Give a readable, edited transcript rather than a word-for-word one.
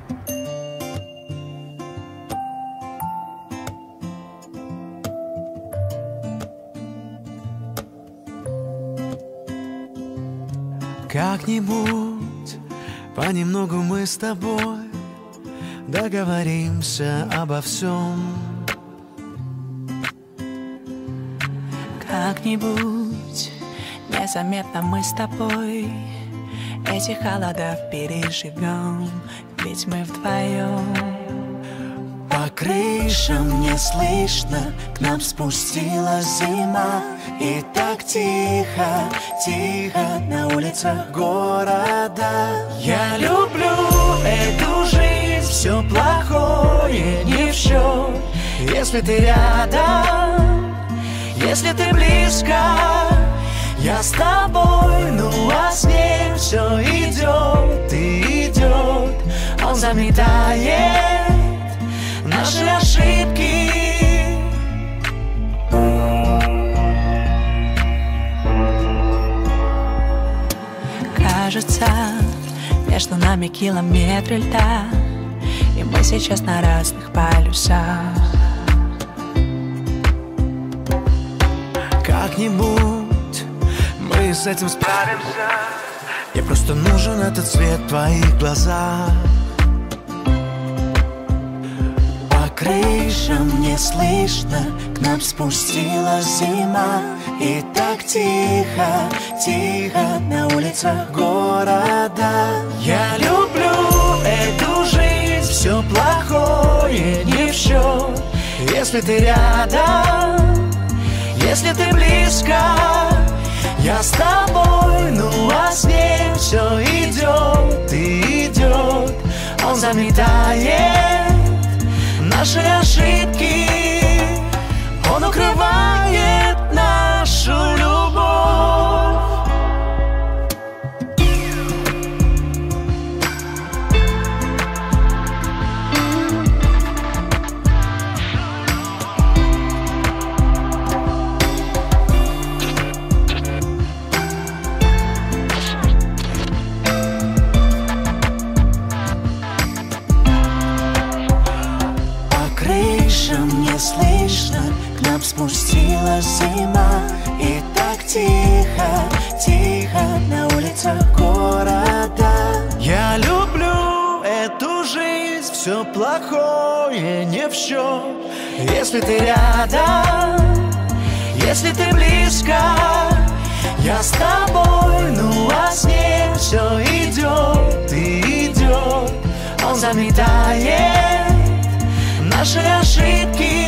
Как-нибудь понемногу мы с тобой договоримся обо всем. Как-нибудь незаметно мы с тобой эти холода переживем, ведь мы вдвоем. По крышам не слышно, к нам спустилась зима. И так тихо, тихо на улицах города. Я люблю эту жизнь, все плохое не в счет. Если ты рядом, если ты близко, я с тобой, ну а с ним все идет и идет. Он заметает наши ошибки. Кажется, между нами километры льда, и мы сейчас на разных полюсах. Как-нибудь мы с этим справимся. Мне просто нужен этот свет в твоих глазах. По крышам не слышно, к нам спустилась зима. И так тихо, тихо на улицах города. Я люблю эту жизнь, все плохое не в счет. Если ты рядом, если ты близко, я с тобой, ну а с ним все идет и идет. Он заметает наши ошибки, он укрывает нашу любовь. Не слышно, к нам спустилась зима. И так тихо, тихо на улицах города. Я люблю эту жизнь, все плохое не в счет. Если ты рядом, если ты близко, я с тобой, ну а с ним все идет и идет. Он заметает наши ошибки,